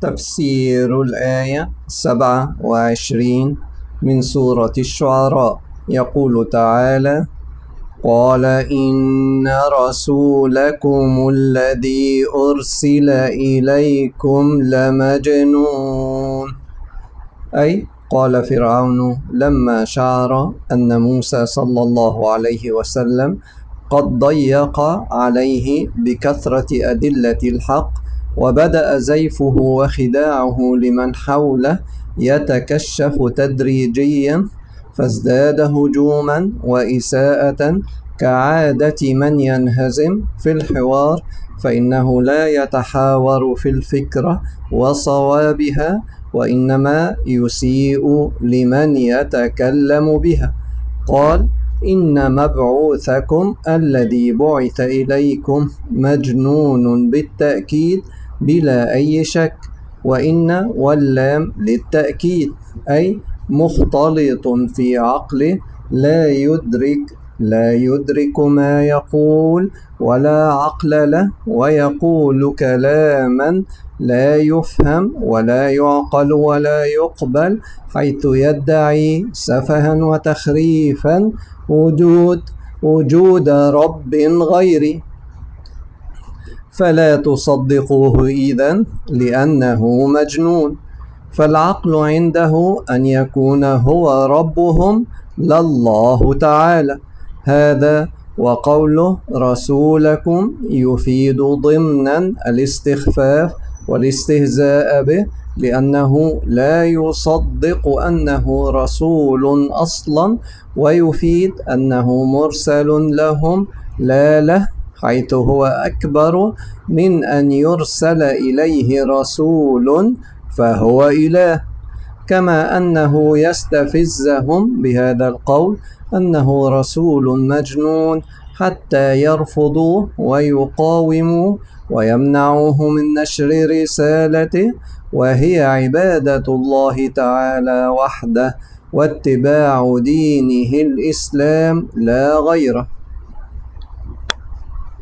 تفسير الآية 27 من سورة الشعراء. يقول تعالى: قال إن رسولكم الذي أرسل إليكم لمجنون. أي قال فرعون لما شعر أن موسى صلى الله عليه وسلم قد ضيق عليه بكثرة أدلة الحق، وبدأ زيفه وخداعه لمن حوله يتكشف تدريجيا، فازداد هجوما وإساءة كعادة من ينهزم في الحوار، فإنه لا يتحاور في الفكرة وصوابها، وإنما يسيء لمن يتكلم بها. قال: إن مبعوثكم الذي بعث إليكم مجنون بالتأكيد بلا أي شك، وإن واللام للتأكيد، أي مختلط في عقله لا يدرك ما يقول ولا عقل له، ويقول كلاما لا يفهم ولا يعقل ولا يقبل، حيث يدعي سفها وتخريفا وجود رب غيره، فلا تصدقوه إذن لأنه مجنون. فالعقل عنده أن يكون هو ربهم لا الله تعالى. هذا وقوله رسولكم يفيد ضمنا الاستخفاف والاستهزاء به، لأنه لا يصدق أنه رسول أصلا، ويفيد أنه مرسل لهم لا له، حيث هو أكبر من أن يرسل إليه رسول فهو إله. كما أنه يستفزهم بهذا القول أنه رسول مجنون حتى يرفضوه ويقاوموا ويمنعوه من نشر رسالته، وهي عبادة الله تعالى وحده واتباع دينه الإسلام لا غيره.